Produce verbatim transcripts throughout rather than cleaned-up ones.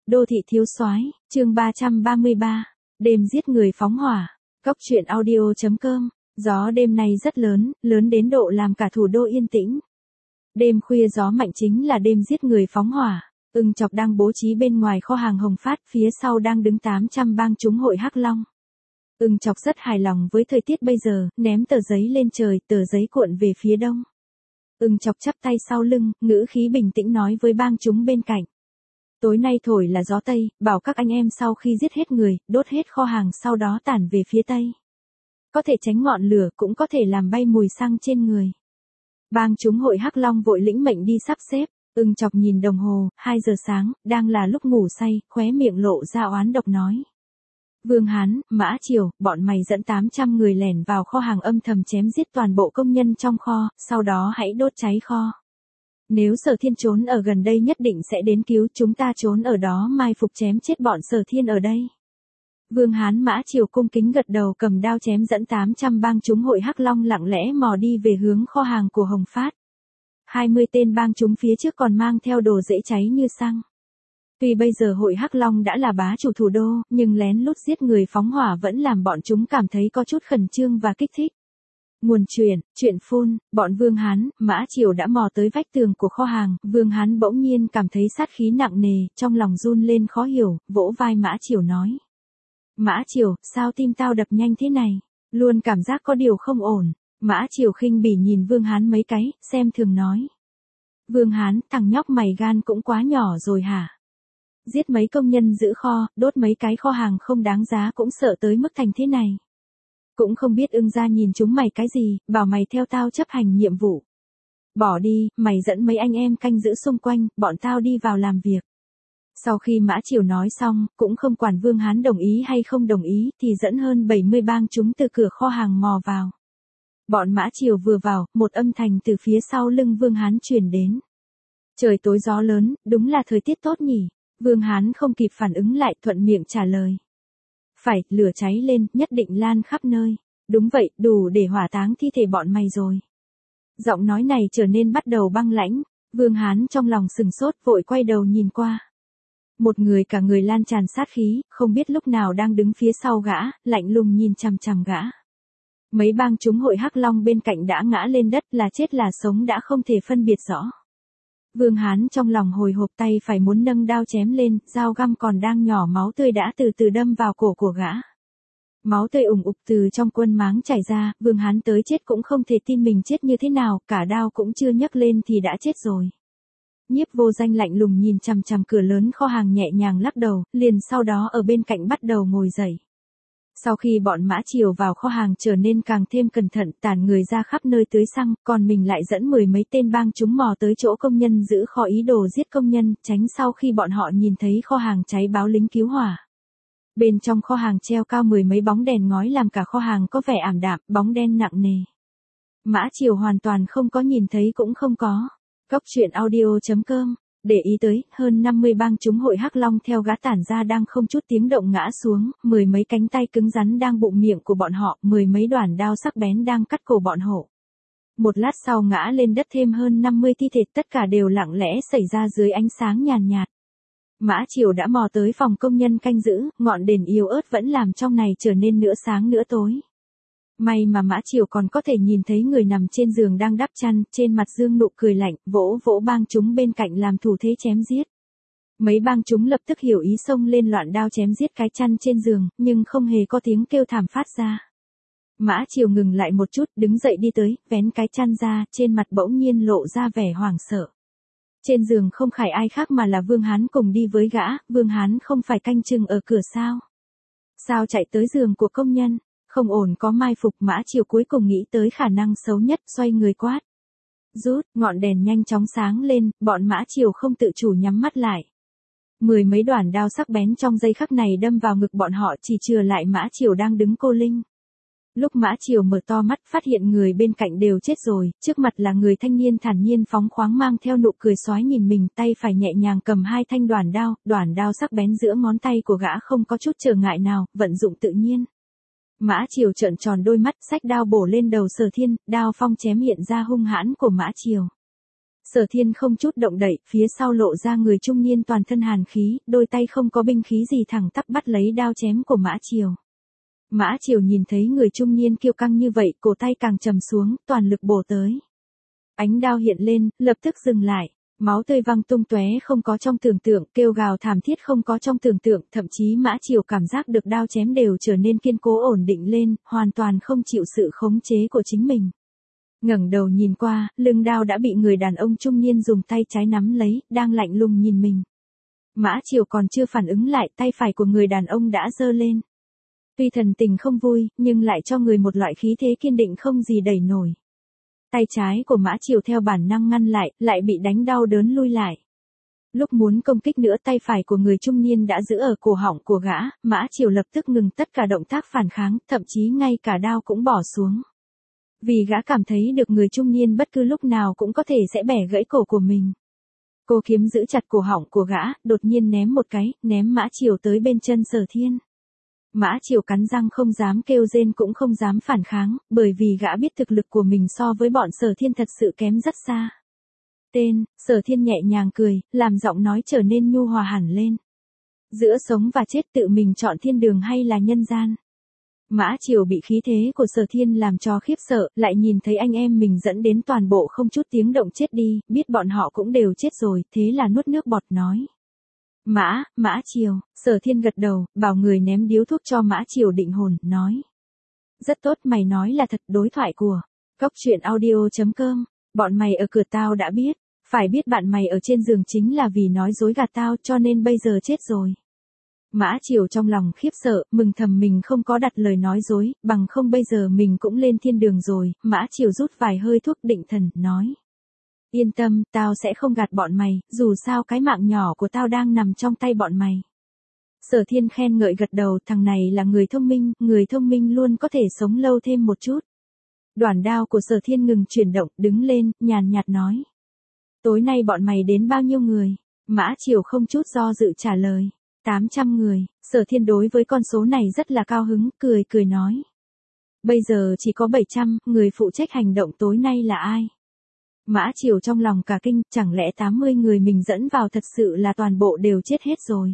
Đô thị thiếu soái, chương ba trăm ba mươi ba, đêm giết người phóng hỏa. Cốc truyện audio.com. Gió đêm nay rất lớn, lớn đến độ làm cả thủ đô yên tĩnh. Đêm khuya gió mạnh chính là đêm giết người phóng hỏa. Ưng Chọc đang bố trí bên ngoài kho hàng Hồng Phát, phía sau đang đứng tám trăm bang chúng hội Hắc Long. Ưng Chọc rất hài lòng với thời tiết bây giờ, ném tờ giấy lên trời, tờ giấy cuộn về phía đông. Ưng Chọc chắp tay sau lưng, ngữ khí bình tĩnh nói với bang chúng bên cạnh. Tối nay thổi là gió Tây, bảo các anh em sau khi giết hết người, đốt hết kho hàng sau đó tản về phía Tây. Có thể tránh ngọn lửa, cũng có thể làm bay mùi xăng trên người. Bang chúng hội Hắc Long vội lĩnh mệnh đi sắp xếp. Ưng Chọc nhìn đồng hồ, hai giờ sáng, đang là lúc ngủ say, khóe miệng lộ ra oán độc nói. Vương Hán, Mã Triều, bọn mày dẫn tám trăm người lẻn vào kho hàng âm thầm chém giết toàn bộ công nhân trong kho, sau đó hãy đốt cháy kho. Nếu Sở Thiên trốn ở gần đây nhất định sẽ đến cứu, chúng ta trốn ở đó mai phục chém chết bọn Sở Thiên ở đây. Vương Hán Mã Triều cung kính gật đầu, cầm đao chém dẫn tám trăm bang chúng hội Hắc Long lặng lẽ mò đi về hướng kho hàng của Hồng Phát. hai mươi tên bang chúng phía trước còn mang theo đồ dễ cháy như xăng. Tuy bây giờ hội Hắc Long đã là bá chủ thủ đô, nhưng lén lút giết người phóng hỏa vẫn làm bọn chúng cảm thấy có chút khẩn trương và kích thích. Nguồn truyền, chuyện phun, bọn Vương Hán, Mã Triều đã mò tới vách tường của kho hàng, Vương Hán bỗng nhiên cảm thấy sát khí nặng nề, trong lòng run lên khó hiểu, vỗ vai Mã Triều nói. Mã Triều, sao tim tao đập nhanh thế này? Luôn cảm giác có điều không ổn. Mã Triều khinh bỉ nhìn Vương Hán mấy cái, xem thường nói. Vương Hán, thằng nhóc mày gan cũng quá nhỏ rồi hả? Giết mấy công nhân giữ kho, đốt mấy cái kho hàng không đáng giá cũng sợ tới mức thành thế này. Cũng không biết Ưng gia nhìn chúng mày cái gì, bảo mày theo tao chấp hành nhiệm vụ. Bỏ đi, mày dẫn mấy anh em canh giữ xung quanh, bọn tao đi vào làm việc. Sau khi Mã Triều nói xong, cũng không quản Vương Hán đồng ý hay không đồng ý, thì dẫn hơn bảy mươi bang chúng từ cửa kho hàng mò vào. Bọn Mã Triều vừa vào, một âm thanh từ phía sau lưng Vương Hán truyền đến. Trời tối gió lớn, đúng là thời tiết tốt nhỉ. Vương Hán không kịp phản ứng lại, thuận miệng trả lời. Phải, lửa cháy lên, nhất định lan khắp nơi. Đúng vậy, đủ để hỏa táng thi thể bọn mày rồi. Giọng nói này trở nên bắt đầu băng lãnh. Vương Hán trong lòng sừng sốt, vội quay đầu nhìn qua. Một người cả người lan tràn sát khí, không biết lúc nào đang đứng phía sau gã, lạnh lùng nhìn chằm chằm gã. Mấy bang chúng hội Hắc Long bên cạnh đã ngã lên đất, là chết là sống đã không thể phân biệt rõ. Vương Hán trong lòng hồi hộp, tay phải muốn nâng đao chém lên, dao găm còn đang nhỏ máu tươi đã từ từ đâm vào cổ của gã. Máu tươi ủng ục từ trong quân máng chảy ra, Vương Hán tới chết cũng không thể tin mình chết như thế nào, cả đao cũng chưa nhấc lên thì đã chết rồi. Nhiếp Vô Danh lạnh lùng nhìn chằm chằm cửa lớn kho hàng, nhẹ nhàng lắc đầu, liền sau đó ở bên cạnh bắt đầu ngồi dậy. Sau khi bọn Mã Triều vào kho hàng trở nên càng thêm cẩn thận, tản người ra khắp nơi tưới xăng, còn mình lại dẫn mười mấy tên bang chúng mò tới chỗ công nhân giữ kho ý đồ giết công nhân, tránh sau khi bọn họ nhìn thấy kho hàng cháy báo lính cứu hỏa. Bên trong kho hàng treo cao mười mấy bóng đèn ngói làm cả kho hàng có vẻ ảm đạm, bóng đen nặng nề. Mã Triều hoàn toàn không có nhìn thấy cũng không có. Cốc truyện audio.com. Để ý tới, hơn năm mươi bang chúng hội Hắc Long theo gã tản ra đang không chút tiếng động ngã xuống, mười mấy cánh tay cứng rắn đang bụng miệng của bọn họ, mười mấy đoản đao sắc bén đang cắt cổ bọn họ. Một lát sau ngã lên đất thêm hơn năm mươi thi thể, tất cả đều lặng lẽ xảy ra dưới ánh sáng nhàn nhạt, nhạt. Mã Triều đã mò tới phòng công nhân canh giữ, ngọn đèn yếu ớt vẫn làm trong này trở nên nửa sáng nửa tối. May mà Mã Triều còn có thể nhìn thấy người nằm trên giường đang đắp chăn, trên mặt dương nụ cười lạnh, vỗ vỗ bang chúng bên cạnh làm thủ thế chém giết. Mấy bang chúng lập tức hiểu ý, xông lên loạn đao chém giết cái chăn trên giường, nhưng không hề có tiếng kêu thảm phát ra. Mã Triều ngừng lại một chút, đứng dậy đi tới, vén cái chăn ra, trên mặt bỗng nhiên lộ ra vẻ hoảng sợ. Trên giường không phải ai khác mà là Vương Hán cùng đi với gã, Vương Hán không phải canh chừng ở cửa sao? Sao chạy tới giường của công nhân? Không ổn, có mai phục. Mã Triều cuối cùng nghĩ tới khả năng xấu nhất, xoay người quát. Rút, ngọn đèn nhanh chóng sáng lên, bọn Mã Triều không tự chủ nhắm mắt lại. Mười mấy đoản đao sắc bén trong giây khắc này đâm vào ngực bọn họ, chỉ chừa lại Mã Triều đang đứng cô linh. Lúc Mã Triều mở to mắt, phát hiện người bên cạnh đều chết rồi, trước mặt là người thanh niên thản nhiên phóng khoáng mang theo nụ cười sói nhìn mình, tay phải nhẹ nhàng cầm hai thanh đoản đao, đoản đao sắc bén giữa ngón tay của gã không có chút trở ngại nào, vận dụng tự nhiên. Mã Triều trợn tròn đôi mắt, xách đao bổ lên đầu Sở Thiên, đao phong chém hiện ra hung hãn của Mã Triều. Sở Thiên không chút động đậy, phía sau lộ ra người trung niên toàn thân hàn khí, đôi tay không có binh khí gì thẳng tắp bắt lấy đao chém của Mã Triều. Mã Triều nhìn thấy người trung niên kiêu căng như vậy, cổ tay càng trầm xuống, toàn lực bổ tới. Ánh đao hiện lên, lập tức dừng lại. Máu tươi văng tung tóe không có trong tưởng tượng, kêu gào thảm thiết không có trong tưởng tượng, thậm chí Mã Triều cảm giác được đao chém đều trở nên kiên cố ổn định lên, hoàn toàn không chịu sự khống chế của chính mình. Ngẩng đầu nhìn qua, lưng đao đã bị người đàn ông trung niên dùng tay trái nắm lấy, đang lạnh lùng nhìn mình. Mã Triều còn chưa phản ứng lại, tay phải của người đàn ông đã giơ lên. Tuy thần tình không vui, nhưng lại cho người một loại khí thế kiên định không gì đẩy nổi. Tay trái của Mã Triều theo bản năng ngăn lại, lại bị đánh đau đớn lui lại. Lúc muốn công kích nữa, tay phải của người trung niên đã giữ ở cổ họng của gã, Mã Triều lập tức ngừng tất cả động tác phản kháng, thậm chí ngay cả đao cũng bỏ xuống. Vì gã cảm thấy được người trung niên bất cứ lúc nào cũng có thể sẽ bẻ gãy cổ của mình. Cô kiếm giữ chặt cổ họng của gã, đột nhiên ném một cái, ném Mã Triều tới bên chân Sở Thiên. Mã Triều cắn răng không dám kêu rên cũng không dám phản kháng, bởi vì gã biết thực lực của mình so với bọn Sở Thiên thật sự kém rất xa. Tên, Sở Thiên nhẹ nhàng cười, làm giọng nói trở nên nhu hòa hẳn lên. Giữa sống và chết tự mình chọn thiên đường hay là nhân gian? Mã Triều bị khí thế của Sở Thiên làm cho khiếp sợ, lại nhìn thấy anh em mình dẫn đến toàn bộ không chút tiếng động chết đi, biết bọn họ cũng đều chết rồi, thế là nuốt nước bọt nói. Mã, Mã Triều, Sở Thiên gật đầu, bảo người ném điếu thuốc cho Mã Triều định hồn, nói. Rất tốt, mày nói là thật. Đối thoại của Cốc truyện audio chấm com, bọn mày ở cửa tao đã biết, phải biết bạn mày ở trên giường chính là vì nói dối gạt tao cho nên bây giờ chết rồi. Mã Triều trong lòng khiếp sợ, mừng thầm mình không có đặt lời nói dối, bằng không bây giờ mình cũng lên thiên đường rồi. Mã Triều rút vài hơi thuốc định thần, nói. Yên tâm, tao sẽ không gạt bọn mày, dù sao cái mạng nhỏ của tao đang nằm trong tay bọn mày. Sở Thiên khen ngợi gật đầu, thằng này là người thông minh, người thông minh luôn có thể sống lâu thêm một chút. Đoản đao của Sở Thiên ngừng chuyển động, đứng lên, nhàn nhạt nói. Tối nay bọn mày đến bao nhiêu người? Mã Triều không chút do dự trả lời. tám trăm người, Sở Thiên đối với con số này rất là cao hứng, cười cười nói. Bây giờ chỉ có bảy trăm, người phụ trách hành động tối nay là ai? Mã Triều trong lòng cả kinh, chẳng lẽ tám mươi người mình dẫn vào thật sự là toàn bộ đều chết hết rồi?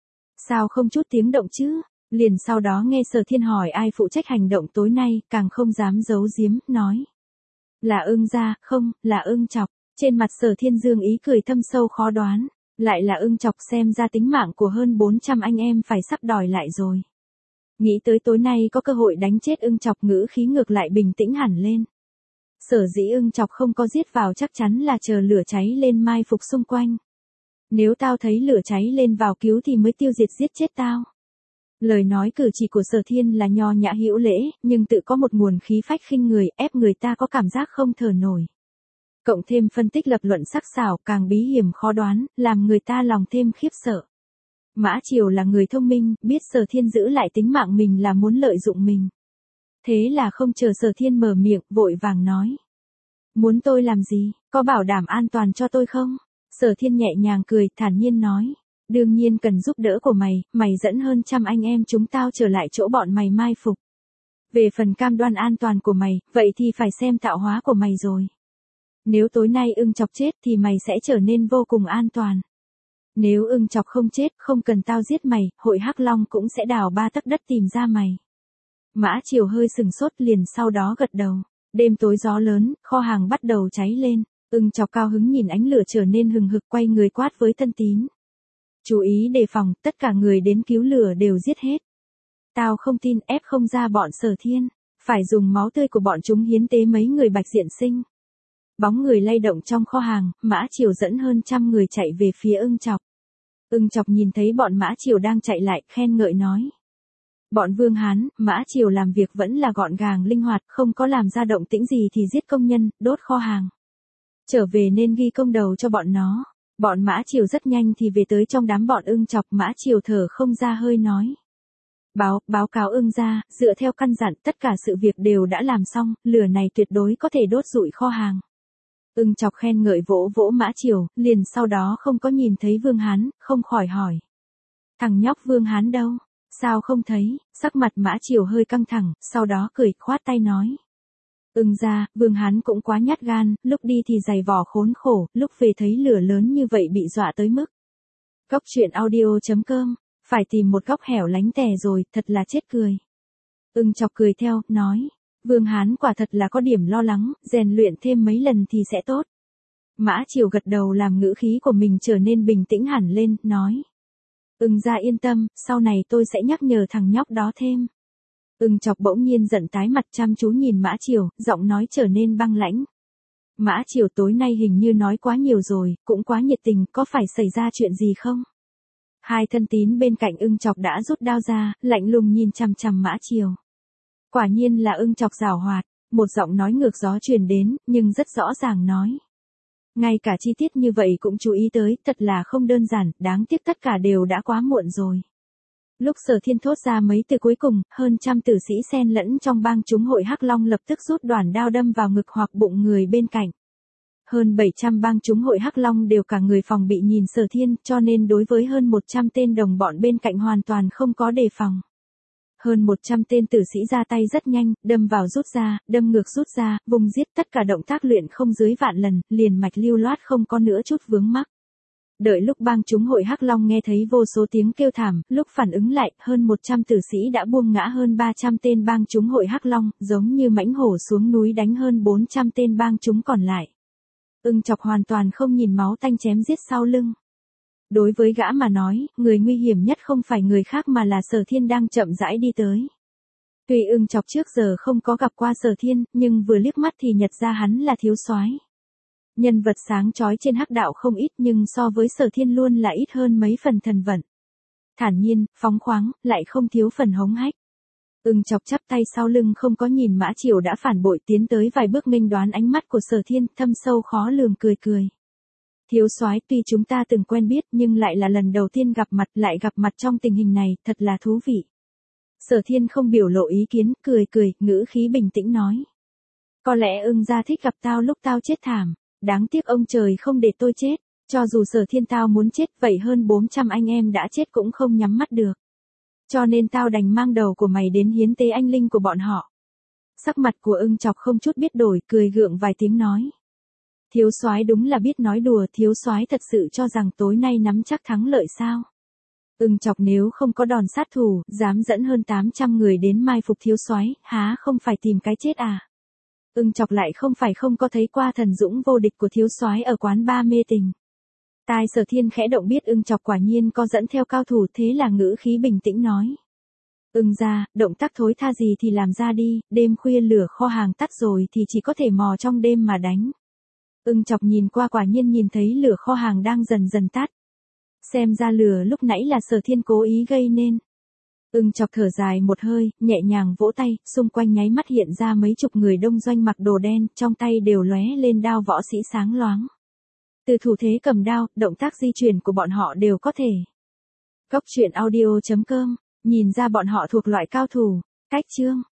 Sao không chút tiếng động chứ? Liền sau đó nghe Sở Thiên hỏi ai phụ trách hành động tối nay, càng không dám giấu giếm, nói. Là Ưng gia, không, là Ưng Chọc. Trên mặt Sở Thiên dương ý cười thâm sâu khó đoán. Lại là Ưng Chọc, xem ra tính mạng của hơn bốn trăm anh em phải sắp đòi lại rồi. Nghĩ tới tối nay có cơ hội đánh chết Ưng Chọc, ngữ khí ngược lại bình tĩnh hẳn lên. Sở dĩ Ưng Chọc không có giết vào chắc chắn là chờ lửa cháy lên mai phục xung quanh. Nếu tao thấy lửa cháy lên vào cứu thì mới tiêu diệt giết chết tao. Lời nói cử chỉ của Sở Thiên là nho nhã hữu lễ, nhưng tự có một nguồn khí phách khinh người, ép người ta có cảm giác không thở nổi. Cộng thêm phân tích lập luận sắc sảo, càng bí hiểm khó đoán, làm người ta lòng thêm khiếp sợ. Mã Triều là người thông minh, biết Sở Thiên giữ lại tính mạng mình là muốn lợi dụng mình. Thế là không chờ Sở Thiên mở miệng, vội vàng nói. Muốn tôi làm gì, có bảo đảm an toàn cho tôi không? Sở Thiên nhẹ nhàng cười, thản nhiên nói. Đương nhiên cần giúp đỡ của mày, mày dẫn hơn trăm anh em chúng tao trở lại chỗ bọn mày mai phục. Về phần cam đoan an toàn của mày, vậy thì phải xem tạo hóa của mày rồi. Nếu tối nay Ưng Chọc chết thì mày sẽ trở nên vô cùng an toàn. Nếu Ưng Chọc không chết, không cần tao giết mày, hội Hắc Long cũng sẽ đào ba tấc đất tìm ra mày. Mã Triều hơi sừng sốt, liền sau đó gật đầu. Đêm tối gió lớn, kho hàng bắt đầu cháy lên. Ưng Chọc cao hứng nhìn ánh lửa trở nên hừng hực, quay người quát với Tân Tín. Chú ý đề phòng, tất cả người đến cứu lửa đều giết hết. Tao không tin, ép không ra bọn Sở Thiên. Phải dùng máu tươi của bọn chúng hiến tế mấy người Bạch Diện Sinh. Bóng người lay động trong kho hàng, Mã Triều dẫn hơn trăm người chạy về phía Ưng Chọc. Ưng Chọc nhìn thấy bọn Mã Triều đang chạy lại, khen ngợi nói. Bọn Vương Hán, Mã Triều làm việc vẫn là gọn gàng linh hoạt, không có làm ra động tĩnh gì thì giết công nhân, đốt kho hàng. Trở về nên ghi công đầu cho bọn nó. Bọn Mã Triều rất nhanh thì về tới trong đám bọn Ưng Chọc, Mã Triều thở không ra hơi nói. Báo, báo cáo Ưng gia, dựa theo căn dặn tất cả sự việc đều đã làm xong, lửa này tuyệt đối có thể đốt rụi kho hàng. Ưng Chọc khen ngợi vỗ vỗ Mã Triều, liền sau đó không có nhìn thấy Vương Hán, không khỏi hỏi. Thằng nhóc Vương Hán đâu? Sao không thấy? Sắc mặt Mã Triều hơi căng thẳng, sau đó cười khoát tay nói. Ưng ra, Vương Hán cũng quá nhát gan, lúc đi thì giày vò khốn khổ, lúc về thấy lửa lớn như vậy bị dọa tới mức. Góc truyện audio.com, phải tìm một góc hẻo lánh tè rồi, thật là chết cười. Ưng chọc cười theo, nói. Vương Hán quả thật là có điểm lo lắng, rèn luyện thêm mấy lần thì sẽ tốt. Mã Triều gật đầu làm ngữ khí của mình trở nên bình tĩnh hẳn lên, nói. Ưng ra yên tâm, sau này tôi sẽ nhắc nhở thằng nhóc đó thêm. Ưng chọc bỗng nhiên giận tái mặt chăm chú nhìn Mã Triều, giọng nói trở nên băng lãnh. Mã Triều tối nay hình như nói quá nhiều rồi, cũng quá nhiệt tình, có phải xảy ra chuyện gì không? Hai thân tín bên cạnh Ưng chọc đã rút đao ra, lạnh lùng nhìn chằm chằm Mã Triều. Quả nhiên là Ưng chọc giảo hoạt, một giọng nói ngược gió truyền đến, nhưng rất rõ ràng nói. Ngay cả chi tiết như vậy cũng chú ý tới, thật là không đơn giản, đáng tiếc tất cả đều đã quá muộn rồi. Lúc Sở Thiên thốt ra mấy từ cuối cùng, hơn trăm tử sĩ xen lẫn trong bang chúng hội Hắc Long lập tức rút đoản đao đâm vào ngực hoặc bụng người bên cạnh. Hơn bảy trăm bang chúng hội Hắc Long đều cả người phòng bị nhìn Sở Thiên, cho nên đối với hơn một trăm tên đồng bọn bên cạnh hoàn toàn không có đề phòng. Hơn một trăm tên tử sĩ ra tay rất nhanh, đâm vào rút ra, đâm ngược rút ra, vùng giết, tất cả động tác luyện không dưới vạn lần, liền mạch lưu loát không có nữa chút vướng mắc. Đợi lúc bang chúng hội Hắc Long nghe thấy vô số tiếng kêu thảm, lúc phản ứng lại, hơn một trăm tử sĩ đã buông ngã hơn ba trăm tên bang chúng hội Hắc Long, giống như mãnh hổ xuống núi đánh hơn bốn trăm tên bang chúng còn lại. Ưng chọc hoàn toàn không nhìn máu tanh chém giết sau lưng. Đối với gã mà nói, người nguy hiểm nhất không phải người khác mà là Sở Thiên đang chậm rãi đi tới. Tuy Ưng chọc trước giờ không có gặp qua Sở Thiên, nhưng vừa liếc mắt thì nhận ra hắn là thiếu soái. Nhân vật sáng chói trên hắc đạo không ít nhưng so với Sở Thiên luôn là ít hơn mấy phần thần vận. Thản nhiên, phóng khoáng, lại không thiếu phần hống hách. Ưng chọc chắp tay sau lưng không có nhìn Mã Triều đã phản bội tiến tới vài bước nghênh đoán ánh mắt của Sở Thiên, thâm sâu khó lường cười cười. Thiếu soái, tuy chúng ta từng quen biết nhưng lại là lần đầu tiên gặp mặt, lại gặp mặt trong tình hình này, thật là thú vị. Sở Thiên không biểu lộ ý kiến, cười cười, ngữ khí bình tĩnh nói. Có lẽ Ưng gia thích gặp tao lúc tao chết thảm, đáng tiếc ông trời không để tôi chết, cho dù Sở Thiên tao muốn chết vậy hơn bốn trăm anh em đã chết cũng không nhắm mắt được. Cho nên tao đành mang đầu của mày đến hiến tế anh linh của bọn họ. Sắc mặt của Ưng chọc không chút biết đổi, cười gượng vài tiếng nói. Thiếu soái đúng là biết nói đùa, thiếu soái thật sự cho rằng tối nay nắm chắc thắng lợi sao? Ưng chọc nếu không có đòn sát thủ, dám dẫn hơn tám trăm người đến mai phục thiếu soái, há không phải tìm cái chết à? Ưng chọc lại không phải không có thấy qua thần dũng vô địch của thiếu soái ở quán ba mê tình. Tai Sở Thiên khẽ động biết Ưng chọc quả nhiên có dẫn theo cao thủ, thế là ngữ khí bình tĩnh nói. Ưng ra, động tác thối tha gì thì làm ra đi, đêm khuya lửa kho hàng tắt rồi thì chỉ có thể mò trong đêm mà đánh. Ưng chọc nhìn qua quả nhiên nhìn thấy lửa kho hàng đang dần dần tắt. Xem ra lửa lúc nãy là Sở Thiên cố ý gây nên. Ưng chọc thở dài một hơi, nhẹ nhàng vỗ tay, xung quanh nháy mắt hiện ra mấy chục người đông doanh mặc đồ đen, trong tay đều lóe lên đao võ sĩ sáng loáng. Từ thủ thế cầm đao, động tác di chuyển của bọn họ đều có thể. Góc truyện audio chấm com, nhìn ra bọn họ thuộc loại cao thủ. Cách chương